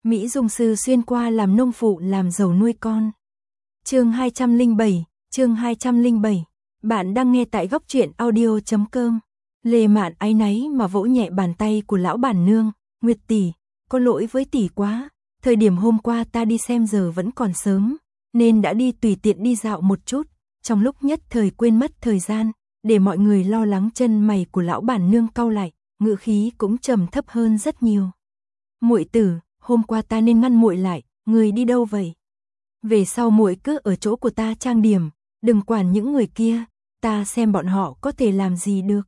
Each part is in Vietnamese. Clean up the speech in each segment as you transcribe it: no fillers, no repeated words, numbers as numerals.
Mỹ Dung sư xuyên qua làm nông phụ làm giàu nuôi con. Chương 207. Bạn đang nghe tại góc truyện audio.com. Lê Mạn áy náy mà vỗ nhẹ bàn tay của lão bản nương. Nguyệt tỷ, có lỗi với tỷ quá, thời điểm hôm qua ta đi xem giờ vẫn còn sớm, nên đã đi tùy tiện đi dạo một chút, trong lúc nhất thời quên mất thời gian, để mọi người lo lắng. Chân mày của lão bản nương cau lại, ngữ khí cũng trầm thấp hơn rất nhiều. Muội tử, hôm qua ta nên ngăn muội lại, người đi đâu vậy? Về sau muội cứ ở chỗ của ta trang điểm, đừng quản những người kia, ta xem bọn họ có thể làm gì được.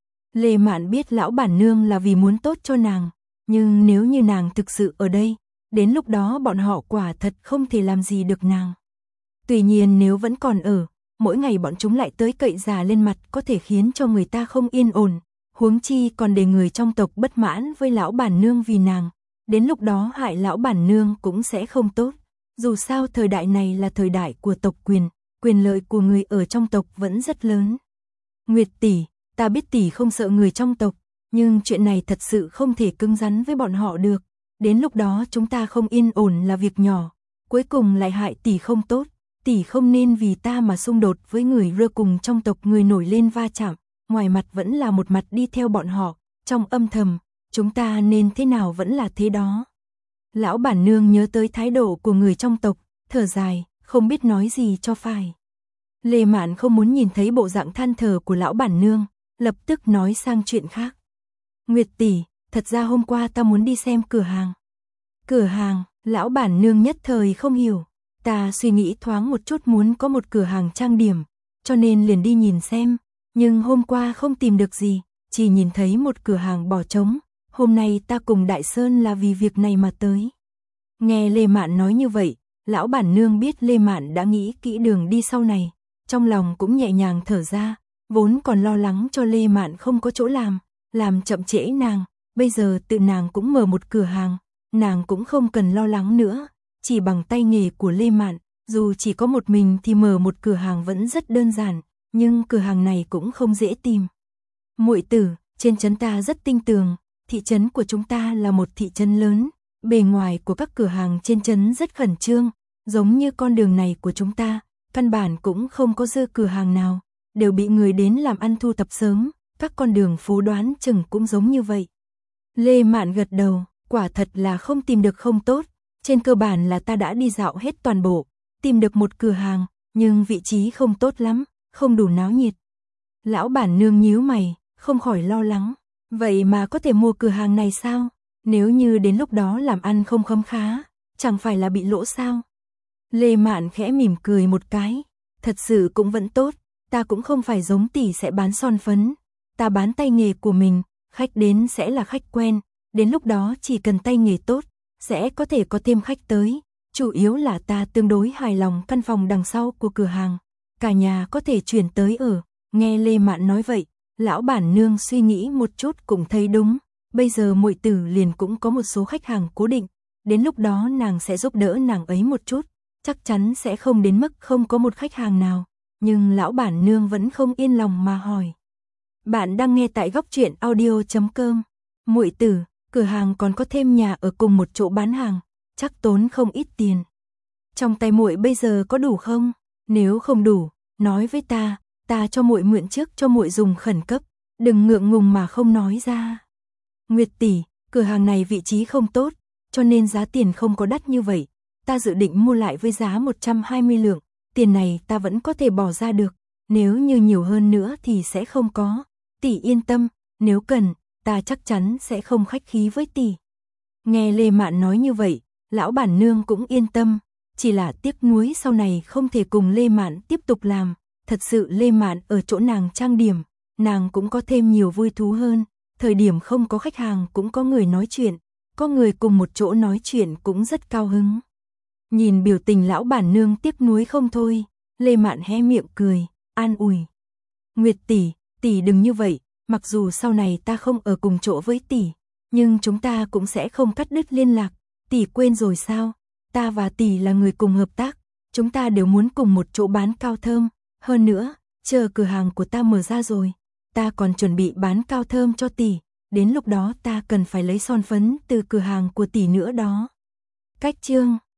Lê Mạn biết lão bản nương là vì muốn tốt cho nàng, nhưng nếu như nàng thực sự ở đây, đến lúc đó bọn họ quả thật không thể làm gì được nàng. Tuy nhiên nếu vẫn còn ở, mỗi ngày bọn chúng lại tới cậy già lên mặt có thể khiến cho người ta không yên ổn, huống chi còn để người trong tộc bất mãn với lão bản nương vì nàng, đến lúc đó hại lão bản nương cũng sẽ không tốt. Dù sao thời đại này là thời đại của tộc quyền lợi của người ở trong tộc vẫn rất lớn. Nguyệt tỷ, ta biết tỷ không sợ người trong tộc, nhưng chuyện này thật sự không thể cứng rắn với bọn họ được. Đến lúc đó chúng ta không yên ổn là việc nhỏ, cuối cùng lại hại tỷ không tốt. Tỷ không nên vì ta mà xung đột với người rơ cùng trong tộc, người nổi lên va chạm, ngoài mặt vẫn là một mặt đi theo bọn họ, trong âm thầm, chúng ta nên thế nào vẫn là thế đó. Lão bản nương nhớ tới thái độ của người trong tộc, thở dài, không biết nói gì cho phải. Lê Mạn không muốn nhìn thấy bộ dạng than thở của lão bản nương, lập tức nói sang chuyện khác. Nguyệt tỷ, thật ra hôm qua ta muốn đi xem cửa hàng. Cửa hàng, lão bản nương nhất thời không hiểu. Ta suy nghĩ thoáng một chút muốn có một cửa hàng trang điểm, cho nên liền đi nhìn xem, nhưng hôm qua không tìm được gì, chỉ nhìn thấy một cửa hàng bỏ trống. Hôm nay ta cùng Đại Sơn là vì việc này mà tới. Nghe Lê Mạn nói như vậy, lão bản nương biết Lê Mạn đã nghĩ kỹ đường đi sau này, trong lòng cũng nhẹ nhàng thở ra, vốn còn lo lắng cho Lê Mạn không có chỗ làm chậm trễ nàng, bây giờ tự nàng cũng mở một cửa hàng, nàng cũng không cần lo lắng nữa, chỉ bằng tay nghề của Lê Mạn, dù chỉ có một mình thì mở một cửa hàng vẫn rất đơn giản, nhưng cửa hàng này cũng không dễ tìm. Muội tử, trên trấn ta rất tinh tường, thị trấn của chúng ta là một thị trấn lớn, bề ngoài của các cửa hàng trên trấn rất khẩn trương, giống như con đường này của chúng ta, căn bản cũng không có dư cửa hàng nào, đều bị người đến làm ăn thu thập sớm, các con đường phố đoán chừng cũng giống như vậy. Lê Mạn gật đầu, quả thật là không tìm được không tốt, trên cơ bản là ta đã đi dạo hết toàn bộ, tìm được một cửa hàng, nhưng vị trí không tốt lắm, không đủ náo nhiệt. Lão bản nương nhíu mày, không khỏi lo lắng. Vậy mà có thể mua cửa hàng này sao? Nếu như đến lúc đó làm ăn không khấm khá, chẳng phải là bị lỗ sao? Lê Mạn khẽ mỉm cười một cái, thật sự cũng vẫn tốt, ta cũng không phải giống tỷ sẽ bán son phấn, ta bán tay nghề của mình, khách đến sẽ là khách quen, đến lúc đó chỉ cần tay nghề tốt, sẽ có thể có thêm khách tới, chủ yếu là ta tương đối hài lòng căn phòng đằng sau của cửa hàng, cả nhà có thể chuyển tới ở. Nghe Lê Mạn nói vậy, lão bản nương suy nghĩ một chút cũng thấy đúng, bây giờ muội tử liền cũng có một số khách hàng cố định, đến lúc đó nàng sẽ giúp đỡ nàng ấy một chút, chắc chắn sẽ không đến mức không có một khách hàng nào, nhưng lão bản nương vẫn không yên lòng mà hỏi. Bạn đang nghe tại góc truyện audio.com. Muội tử, cửa hàng còn có thêm nhà ở cùng một chỗ bán hàng, chắc tốn không ít tiền. Trong tay muội bây giờ có đủ không? Nếu không đủ, nói với ta cho muội mượn trước cho muội dùng khẩn cấp, đừng ngượng ngùng mà không nói ra. Nguyệt tỷ, cửa hàng này vị trí không tốt, cho nên giá tiền không có đắt như vậy, ta dự định mua lại với giá 120 lượng, tiền này ta vẫn có thể bỏ ra được, nếu như nhiều hơn nữa thì sẽ không có. Tỷ yên tâm, nếu cần, ta chắc chắn sẽ không khách khí với tỷ. Nghe Lê Mạn nói như vậy, lão bản nương cũng yên tâm, chỉ là tiếc nuối sau này không thể cùng Lê Mạn tiếp tục làm. Thật sự Lê Mạn ở chỗ nàng trang điểm, nàng cũng có thêm nhiều vui thú hơn, thời điểm không có khách hàng cũng có người nói chuyện, có người cùng một chỗ nói chuyện cũng rất cao hứng. Nhìn biểu tình lão bản nương tiếc nuối không thôi, Lê Mạn hé miệng cười, an ủi. Nguyệt tỷ, tỷ đừng như vậy, mặc dù sau này ta không ở cùng chỗ với tỷ, nhưng chúng ta cũng sẽ không cắt đứt liên lạc, tỷ quên rồi sao? Ta và tỷ là người cùng hợp tác, chúng ta đều muốn cùng một chỗ bán cao thơm. Hơn nữa, chờ cửa hàng của ta mở ra rồi, ta còn chuẩn bị bán cao thơm cho tỷ, đến lúc đó ta cần phải lấy son phấn từ cửa hàng của tỷ nữa đó. Cách chương